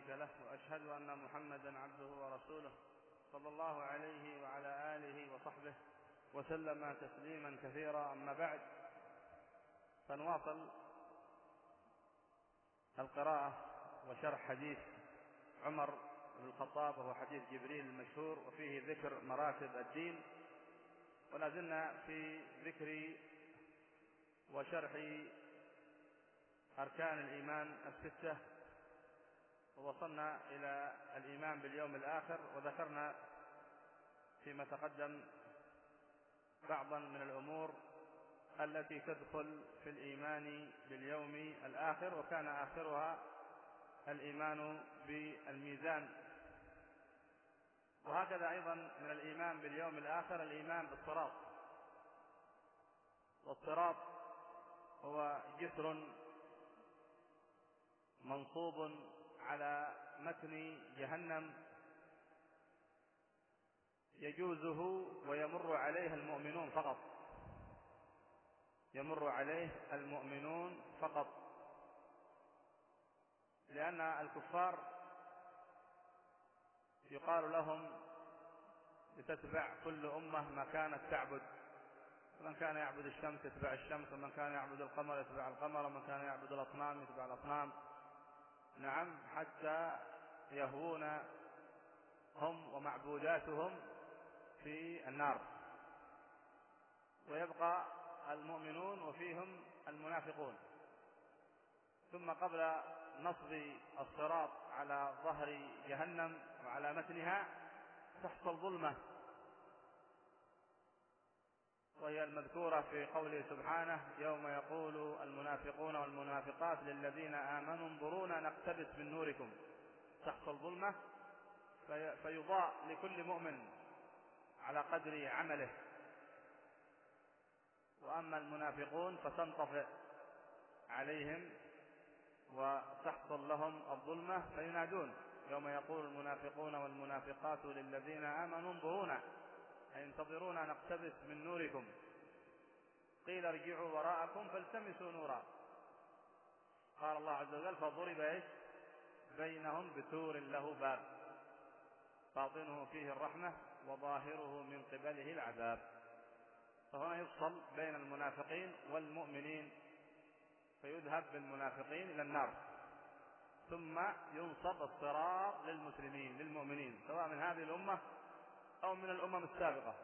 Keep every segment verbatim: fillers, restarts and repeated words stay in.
شريك له، وأشهد أن محمدا عبده ورسوله صلى الله عليه وعلى آله وصحبه وسلم تسليما كثيرا. أما بعد، فنواصل القراءة وشرح حديث عمر بن الخطاب، وهو حديث جبريل المشهور، وفيه ذكر مراتب الدين. ولا زلنا في ذكر وشرح أركان الإيمان الستة، ووصلنا إلى الإيمان باليوم الآخر، وذكرنا فيما تقدم بعضا من الأمور التي تدخل في الإيمان باليوم الآخر، وكان آخرها الإيمان بالميزان. وهكذا أيضا من الإيمان باليوم الآخر الإيمان بالصراط. والصراط هو جسر منصوب على متن جهنم يجوزه ويمر عليه المؤمنون فقط، يمر عليه المؤمنون فقط، لأن الكفار يقال لهم لتتبع كل أمة ما كانت تعبد، من كان يعبد الشمس يتبع الشمس، ومن كان يعبد القمر يتبع القمر، ومن كان يعبد الأصنام يتبع الأصنام. نعم، حتى يهوون هم ومعبوداتهم في النار، ويبقى المؤمنون وفيهم المنافقون. ثم قبل نصب الصراط على ظهر جهنم وعلى متنها تحصل ظلمة، وهي المذكورة في قوله سبحانه: يوم يقول المنافقون والمنافقات للذين آمنوا انظرونا نقتبس من نوركم. تحصل ظلمة فيضاء لكل مؤمن على قدر عمله، وأما المنافقون فتنطفئ عليهم وتحصل لهم الظلمة فينادون: يوم يقول المنافقون والمنافقات للذين آمنوا انظرونا أي انتظرونا نقتبس من نوركم، قيل ارجعوا وراءكم فالتمسوا نورا. قال الله عز وجل: فضرب ايش بينهم بسور له باب باطنه فيه الرحمة وظاهره من قبله العذاب. فهنا يفصل بين المنافقين والمؤمنين، فيذهب بالمنافقين إلى النار، ثم ينصب الصراط للمسلمين للمؤمنين، سواء من هذه الأمة أو من الأمم السابقة.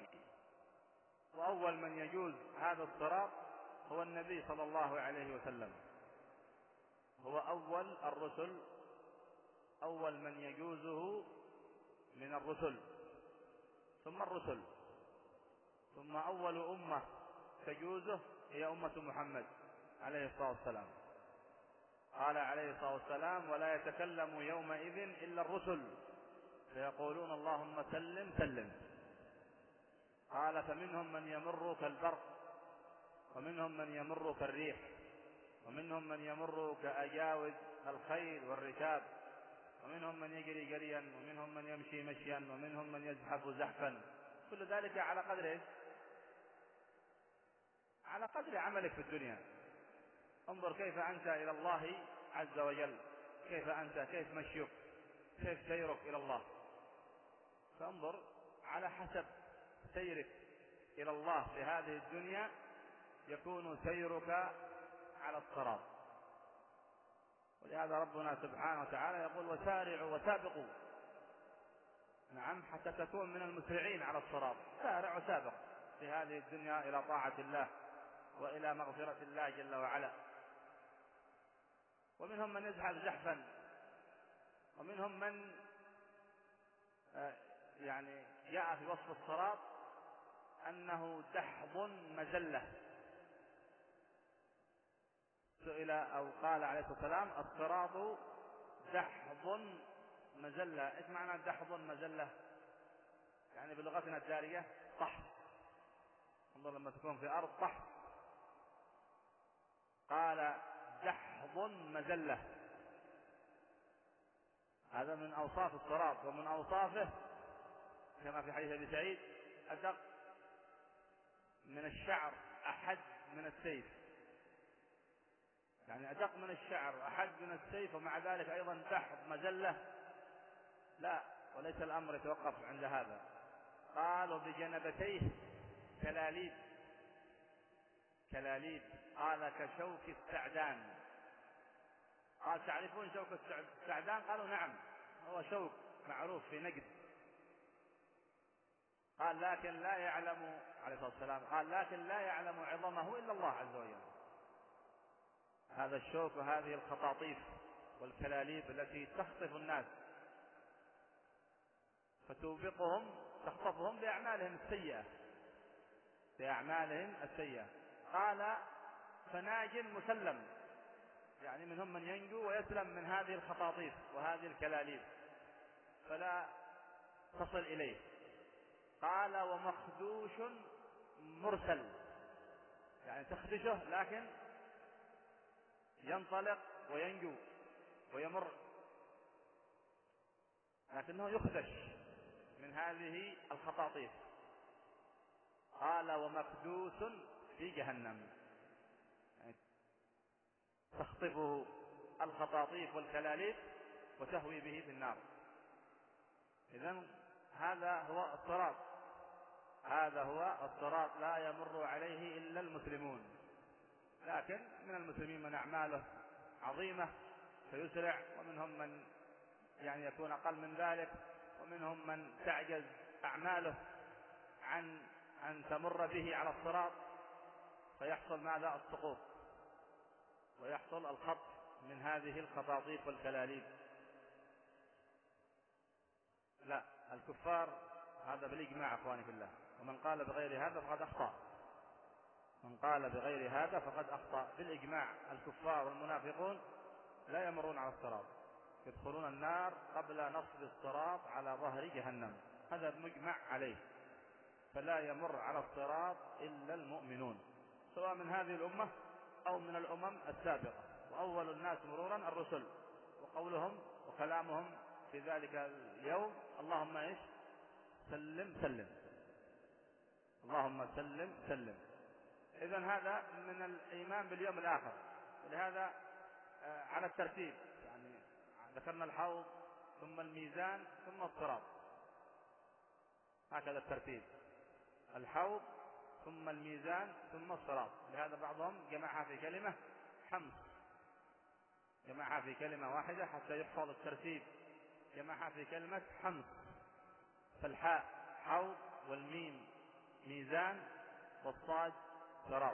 وأول من يجوز هذا الصراط هو النبي صلى الله عليه وسلم، هو أول الرسل، أول من يجوزه من الرسل، ثم الرسل، ثم أول أمة تجوزه هي أمة محمد عليه الصلاة والسلام. قال عليه الصلاة والسلام: ولا يتكلم يومئذ إلا الرسل فيقولون اللهم سلم سلم. قال: فمنهم من يمر كالبرق، ومنهم من يمر كالريح، ومنهم من يمر كأجاوز الخيل والركاب، ومنهم من يجري جريا، ومنهم من يمشي مشيا، ومنهم من يزحف زحفا. كل ذلك على قدر على قدر عملك في الدنيا. انظر كيف أنت إلى الله عز وجل، كيف أنت، كيف مشيك، كيف سيرك إلى الله. فانظر على حسب سيرك إلى الله في هذه الدنيا يكون سيرك على الصراط. ولهذا ربنا سبحانه وتعالى يقول: وسارعوا وسابقوا. نعم، حتى تكون من المسرعين على الصراط. سارع وسابق في هذه الدنيا إلى طاعة الله وإلى مغفرة الله جل وعلا. ومنهم من يزحف زحفا، ومنهم من يعني جاء في وصف الصراط أنه دحض مزلة. سئل أو قال عليه الصلاة والسلام: الصراط دحض مزلة. إيش معنى دحض مزلة؟ يعني بلغتنا الدارجة طحن. انظر لما تكون في أرض طحن. قال: دحض مزلة. هذا من أوصاف الصراط. ومن أوصافه كما في حديث أبي سعيد: أدق من الشعر، أحد من السيف. يعني يعني أدق من الشعر، أحد من السيف، ومع ذلك أيضا تحت مزلة؟ لا، وليس الأمر يتوقف عند هذا. قالوا بجنبتيه كلاليب، كلاليب، قال كشوك السعدان. قال تعرفون شوك السعدان؟ قالوا نعم، هو شوك معروف في نجد. قال لكن لا يعلم عليه الصلاة والسلام، قال لكن لا يعلم عظمه إلا الله عز وجل. هذا الشوك وهذه الخطاطيف والكلاليب التي تخطف الناس فتوبقهم، تخطفهم بأعمالهم السيئة، بأعمالهم السيئة. قال فناج مسلم، يعني منهم من ينجو ويسلم من هذه الخطاطيف وهذه الكلاليب فلا تصل إليه. قال ومخدوش مرسل، يعني تخدشه لكن ينطلق وينجو ويمر، لكنه يخدش من هذه الخطاطيف. قال ومكدوس في جهنم، يعني تخطفه الخطاطيف والكلاليب وتهوي به في النار. إذن هذا هو الصراط، هذا هو الصراط، لا يمر عليه إلا المسلمون، لكن من المسلمين من أعماله عظيمة فيسرع، ومنهم من يعني يكون أقل من ذلك، ومنهم من تعجز أعماله عن أن تمر به على الصراط فيحصل ماذا؟ السقوط، ويحصل الخطف من هذه الخطاطيف والكلاليب. لا، الكفار هذا بالإجماع أخواني في الله، ومن قال بغير هذا فقد أخطأ، من قال بغير هذا فقد أخطأ بالإجماع. الكفار والمنافقون لا يمرون على الصراط، يدخلون النار قبل نصب الصراط على ظهر جهنم، هذا مجمع عليه. فلا يمر على الصراط إلا المؤمنون، سواء من هذه الأمة أو من الأمم السابقة. وأول الناس مرورا الرسل، وقولهم وكلامهم في ذلك اليوم اللهم إيش؟ سلم سلم، اللهم سلم سلم. إذن هذا من الإيمان باليوم الآخر. ولهذا على الترتيب، يعني ذكرنا الحوض ثم الميزان ثم الصراط، هكذا الترتيب، الحوض ثم الميزان ثم الصراط. لهذا بعضهم جمعها في كلمة حمص، جمعها في كلمة واحدة حتى يحفظ الترتيب، جمعها في كلمة حمص. فالحاء حوض، والميم ميزان، والصاد صراط.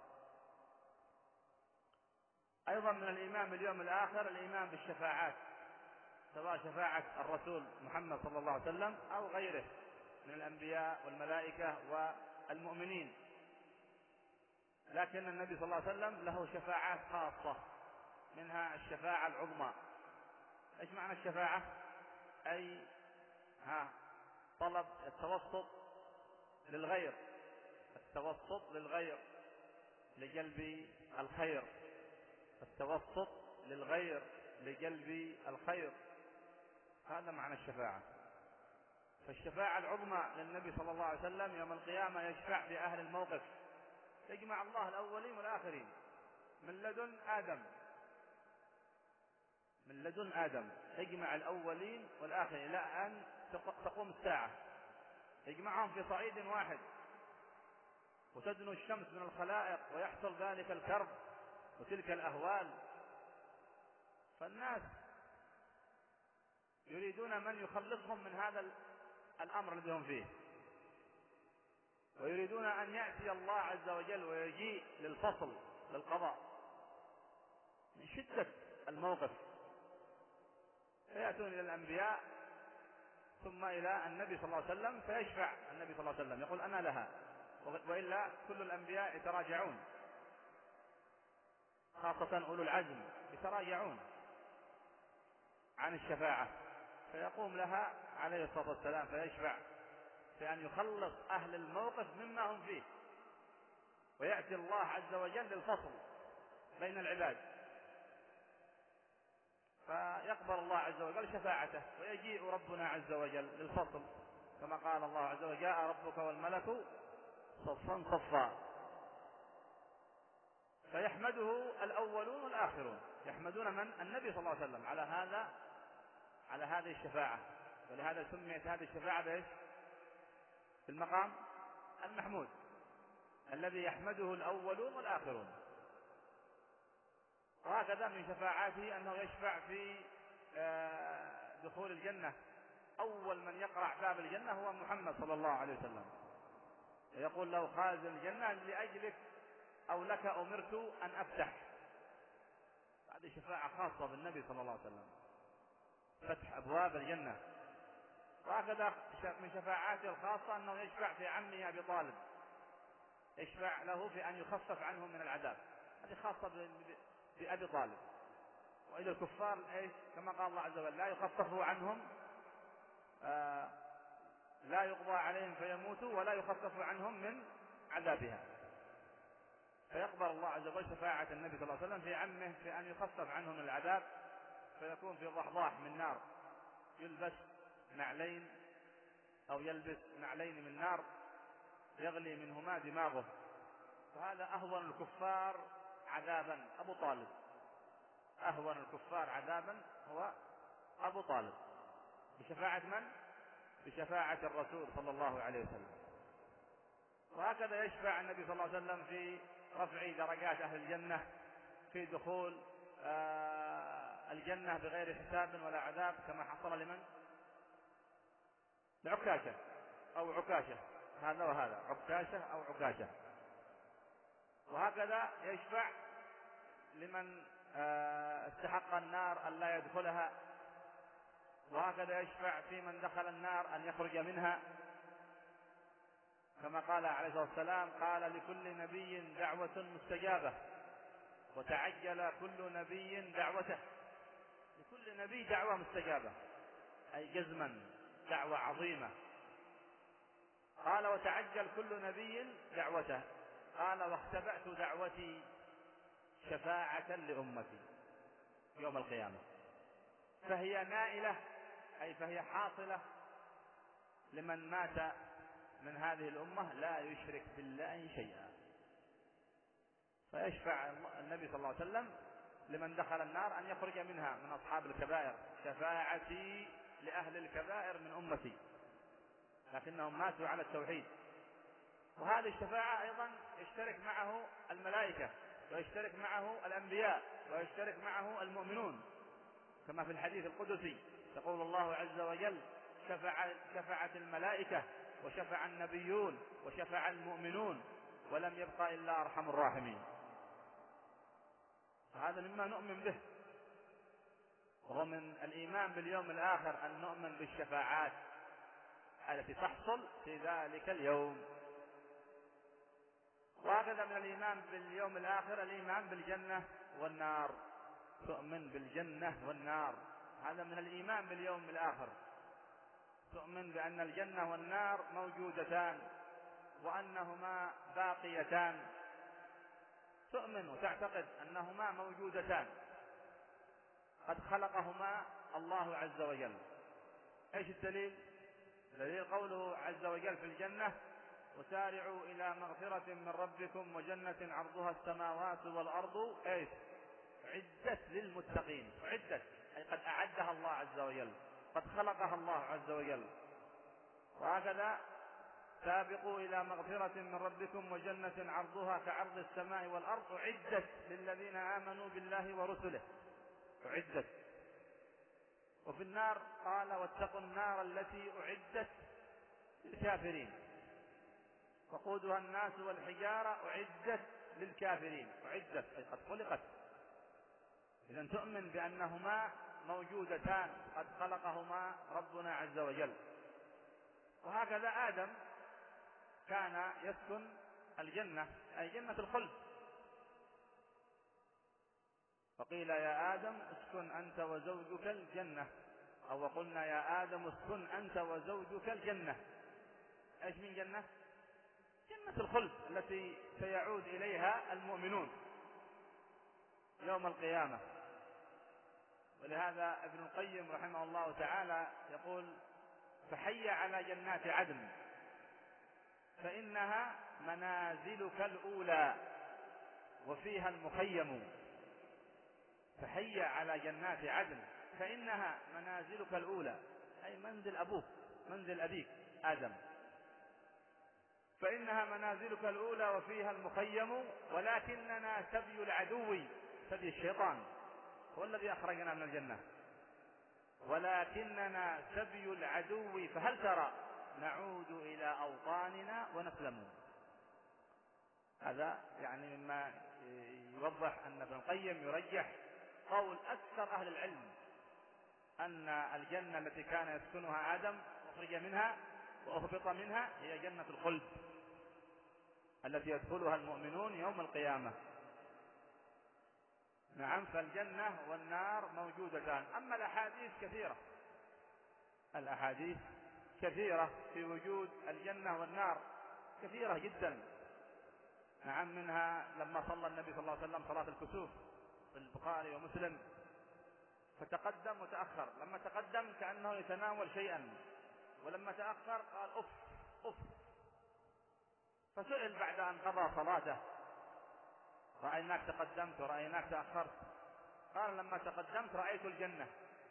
أيضا من الإيمان باليوم الآخر الإيمان بالشفاعات، سواء شفاعة الرسول محمد صلى الله عليه وسلم أو غيره من الأنبياء والملائكة والمؤمنين. لكن النبي صلى الله عليه وسلم له شفاعات خاصة، منها الشفاعة العظمى. إيش معنى الشفاعة؟ أي ها طلب التوسط للغير، التوسط للغير لجلب الخير، التوسط للغير لجلب الخير، هذا معنى الشفاعة. فالشفاعة العظمى للنبي صلى الله عليه وسلم يوم القيامة يشفع في أهل الموقف، يجمع الله الأولين والآخرين من لدن آدم، من لدن آدم يجمع الأولين والآخرين إلى أن تقوم الساعة، يجمعهم في صعيد واحد، وتدنو الشمس من الخلائق ويحصل ذلك الكرب وتلك الأهوال. فالناس يريدون من يخلصهم من هذا الأمر الذي هم فيه، ويريدون أن يأتي الله عز وجل ويجيء للفصل للقضاء من شدة الموقف، فيأتون إلى الأنبياء ثم إلى النبي صلى الله عليه وسلم فيشفع النبي صلى الله عليه وسلم، يقول أنا لها، وإلا كل الأنبياء يتراجعون، خاصة أولو العزم يتراجعون عن الشفاعة، فيقوم لها عليه الصلاة والسلام فيشفع في أن يخلص أهل الموقف مما هم فيه، ويأتي الله عز وجل للفصل بين العباد، فيقبل الله عز وجل شفاعته، ويجيء ربنا عز وجل للفصل، كما قال الله عز وجل جاء ربك والملك صفا صفا. فيحمده الأولون والآخرون، يحمدون من؟ النبي صلى الله عليه وسلم على هذا على هذه الشفاعة. ولهذا سميت هذه الشفاعة بإيش؟ في المقام المحمود الذي يحمده الأولون والآخرون. وهكذا من شفاعاته أنه يشفع في دخول الجنة. أول من يقرع باب الجنة هو محمد صلى الله عليه وسلم، يقول له خازن الجنة لأجلك أو لك أمرت أن أفتح. هذه شفاعة خاصة بالنبي صلى الله عليه وسلم، فتح أبواب الجنة. وهكذا من شفاعاته الخاصة أنه يشفع في عمه أبي طالب، يشفع له في أن يخفف عنه من العذاب. هذه خاصة بأبي طالب. وإلى الكفار إيش؟ كما قال الله عز وجل لا يخفف عنهم آه لا يقضى عليهم فيموتوا ولا يخفف عنهم من عذابها. فيقبل الله عز وجل شفاعة النبي صلى الله عليه وسلم في عمه في أن يخفف عنهم من العذاب، فيكون في ضحضاح من نار، يلبس نعلين أو يلبس نعلين من نار يغلي منهما دماغه. فهذا أهون الكفار عذابا أبو طالب، أهون الكفار عذابا هو أبو طالب. بشفاعة من؟ بشفاعة الرسول صلى الله عليه وسلم. وهكذا يشفع النبي صلى الله عليه وسلم في رفع درجات أهل الجنة، في دخول آه الجنة بغير حساب ولا عذاب، كما حصل لمن؟ لعكاشة أو عكاشة، هذا وهذا، عكاشة أو عكاشة. وهكذا يشفع لمن آه استحق النار أن لا يدخلها. وهكذا يشفع في من دخل النار أن يخرج منها، كما قال عليه الصلاة والسلام قال لكل نبي دعوة مستجابة وتعجل كل نبي دعوته. لكل نبي دعوة مستجابة أي جزما دعوة عظيمة. قال وتعجل كل نبي دعوته، قال واختبأت دعوتي شفاعة لأمتي يوم القيامة. فهي نائلة أي فهي حاصلة لمن مات من هذه الأمة لا يشرك بالله شيئا. فيشفع النبي صلى الله عليه وسلم لمن دخل النار أن يخرج منها من أصحاب الكبائر، شفاعتي لأهل الكبائر من أمتي، لكنهم ماتوا على التوحيد. وهذه الشفاعة أيضا يشترك معه الملائكة ويشترك معه الأنبياء ويشترك معه المؤمنون، كما في الحديث القدسي يقول الله عز وجل شفع شفعت الملائكة وشفع النبيون وشفع المؤمنون ولم يبقى إلا أرحم الراحمين. فهذا مما نؤمن به، وهو من الإيمان باليوم الآخر أن نؤمن بالشفاعات التي تحصل في ذلك اليوم. وهكذا من الإيمان باليوم الآخر الإيمان بالجنة والنار، تؤمن بالجنة والنار، هذا من الإيمان باليوم الآخر. تؤمن بأن الجنة والنار موجودتان وأنهما باقيتان، تؤمن وتعتقد أنهما موجودتان قد خلقهما الله عز وجل. ايش الدليل؟ الدليل قوله عز وجل في الجنة وسارعوا إلى مغفرة من ربكم وجنة عرضها السماوات والأرض ايش؟ عدت للمتقين. عدت أي قد أعدها الله عز وجل، قد خلقها الله عز وجل. وهكذا سابقوا إلى مغفرة من ربكم وجنة عرضها كعرض السماء والأرض أعدت للذين آمنوا بالله ورسله. أعدت. وفي النار قال واتقوا النار التي أعدت للكافرين وقودها الناس والحجارة أعدت للكافرين. أعدت أي قد خلقت. إذن تؤمن بأنهما موجودتان قد خلقهما ربنا عز وجل. وهكذا آدم كان يسكن الجنة أي جنة الخلد، فقيل يا آدم اسكن أنت وزوجك الجنة، أو قلنا يا آدم اسكن أنت وزوجك الجنة. ايش من جنة؟ جنة الخلد التي سيعود إليها المؤمنون يوم القيامة. ولهذا ابن القيم رحمه الله تعالى يقول فحي على جنات عدن فإنها منازلك الأولى وفيها المخيم، فحي على جنات عدن فإنها منازلك الأولى، أي منزل أبوك، منزل أبيك آدم، فإنها منازلك الأولى وفيها المخيم، ولكننا سبي العدو، سبي الشيطان هو الذي أخرجنا من الجنة، ولكننا سبي العدو، فهل ترى نعود إلى أوطاننا ونسلم. هذا يعني مما يوضح أن ابن القيم يرجح قول أكثر أهل العلم أن الجنة التي كان يسكنها آدم أخرج منها وأهبط منها هي جنة الخلد التي يدخلها المؤمنون يوم القيامة. نعم، فالجنة والنار موجودتان. أما الأحاديث كثيرة، الأحاديث كثيرة في وجود الجنة والنار، كثيرة جدا. نعم، منها لما صلى النبي صلى الله عليه وسلم صلاة الكسوف في البخاري ومسلم، فتقدم وتأخر، لما تقدم كأنه يتناول شيئا، ولما تأخر قال أف أف، فسئل بعد أن قضى صلاته رأيناك تقدمت ورأيناك تأخرت، قال لما تقدمت رأيت الجنة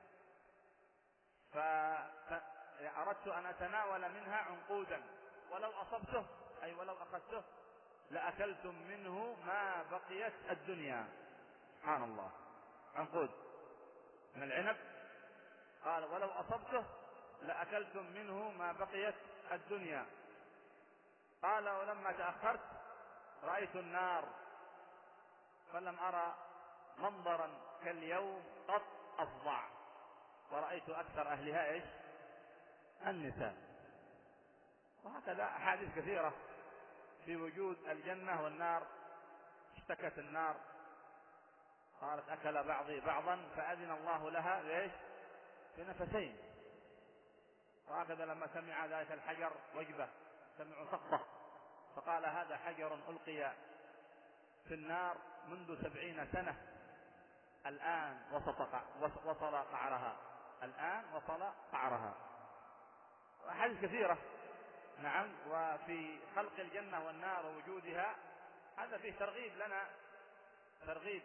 فأردت أن أتناول منها عنقودا، ولو أصبته أي ولو أخذته لأكلتم منه ما بقيت الدنيا. سبحان الله، عنقود من العنب، قال ولو أصبته لأكلتم منه ما بقيت الدنيا. قال ولما تأخرت رأيت النار فلم أرى منظرا كاليوم قط أفظع، ورأيت أكثر أهلها إيش؟ النساء. وهكذا أحاديث كثيرة في وجود الجنة والنار. اشتكت النار قالت أكل بعضي بعضا فأذن الله لها ليش؟ بنفسين. وهكذا لما سمع ذلك الحجر وجبة، سمعوا سقطة، فقال هذا حجر ألقي في النار منذ سبعين سنة الآن وصل قعرها، الآن وصل قعرها. وأحاديث كثيرة. نعم، وفي خلق الجنة والنار ووجودها هذا فيه ترغيب لنا، ترغيب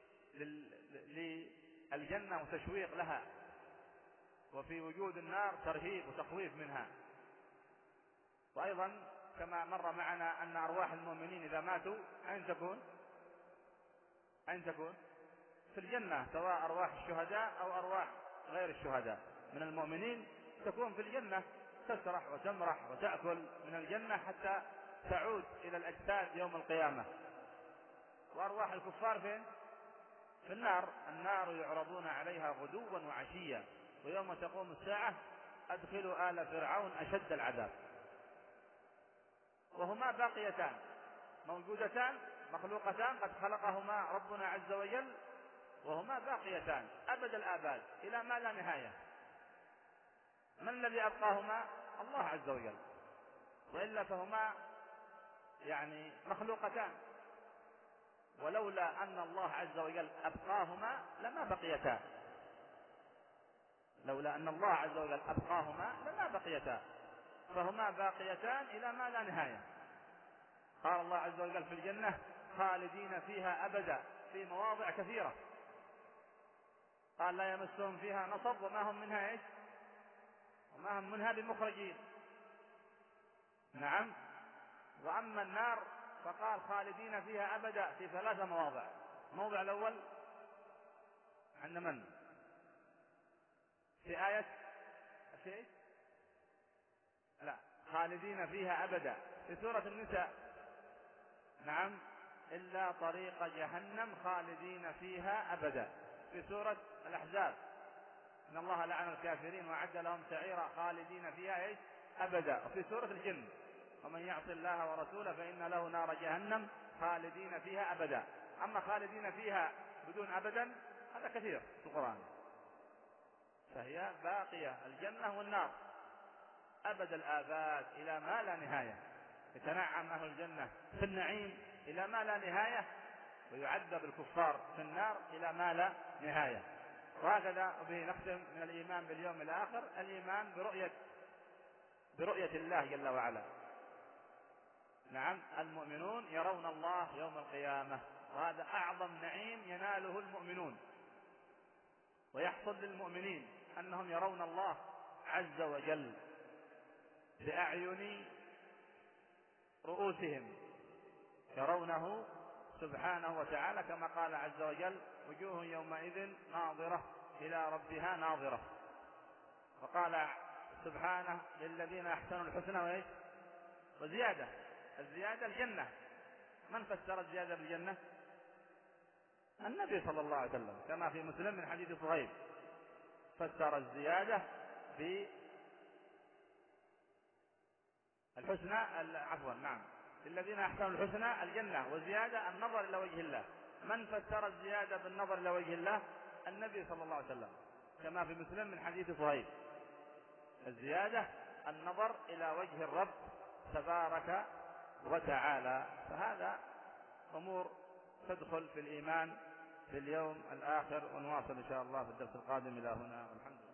للجنة وتشويق لها، وفي وجود النار ترهيب وتخويف منها. وأيضا كما مر معنا أن أرواح المؤمنين إذا ماتوا أين تكون؟ أين تكون؟ في الجنة، سواء أرواح الشهداء أو أرواح غير الشهداء من المؤمنين تكون في الجنة، تسرح وتمرح وتأكل من الجنة حتى تعود إلى الأجساد يوم القيامة. وأرواح الكفار فين؟ في النار. النار يعرضون عليها غدوا وعشيا ويوم تقوم الساعة أدخلوا آل فرعون أشد العذاب. وهما باقيتان موجودتان مخلوقتان قد خلقهما ربنا عز وجل، وهما باقيتان أبد الآباد إلى ما لا نهاية. من الذي أبقاهما؟ الله عز وجل، وإلا فهما يعني مخلوقتان، ولولا أن الله عز وجل أبقاهما لما بقيتا، لولا أن الله عز وجل أبقاهما لما بقيتا، فهما باقيتان إلى ما لا نهاية. قال الله عز وجل في الجنة خالدين فيها أبدا في مواضع كثيرة، قال لا يمسهم فيها نصب وما هم منها إيش؟ وما هم منها بمخرجين. نعم. وأما النار فقال خالدين فيها أبدا في ثلاثة مواضع. الموضع الأول عند من؟ في آية الشيء؟ لا، خالدين فيها أبدا في سورة النساء. نعم، إلا طريق جهنم خالدين فيها أبدا في سورة الأحزاب. إن الله لعن الكافرين وأعد لهم سعيرا خالدين فيها إيش؟ أبدا. وفي سورة الجن ومن يعص الله ورسوله فإن له نار جهنم خالدين فيها أبدا. أما خالدين فيها بدون أبدا هذا كثير في القرآن، فهي باقية الجنة والنار أبد الآباد إلى ما لا نهاية. يتنعم أهل الجنة في النعيم إلى ما لا نهاية، ويعذب الكفار في النار إلى ما لا نهاية. وهكذا به نختم من الإيمان باليوم الآخر الإيمان برؤية برؤية الله جل وعلا. نعم، المؤمنون يرون الله يوم القيامة وهذا أعظم نعيم يناله المؤمنون ويحصل للمؤمنين أنهم يرون الله عز وجل بأعين رؤوسهم، يرونه سبحانه وتعالى كما قال عز وجل: وجوه يومئذ ناظرة إلى ربها ناظرة. وقال سبحانه: للذين أحسنوا الحسنى وإيش وزيادة. الزيادة الجنة. من فسر الزيادة بالجنة؟ النبي صلى الله عليه وسلم، كما في مسلم من حديث صهيب، فسر الزيادة بالحسنى عفوا نعم للذين أحسنوا الحسنى الجنة، وزيادة النظر إلى وجه الله. من فسر الزيادة بالنظر إلى وجه الله؟ النبي صلى الله عليه وسلم، كما في مسلم من حديث صهيب. الزيادة النظر إلى وجه الرب تبارك وتعالى. فهذا أمور تدخل في الإيمان في اليوم الآخر، ونواصل إن شاء الله في الدرس القادم. إلى هنا والحمد لله.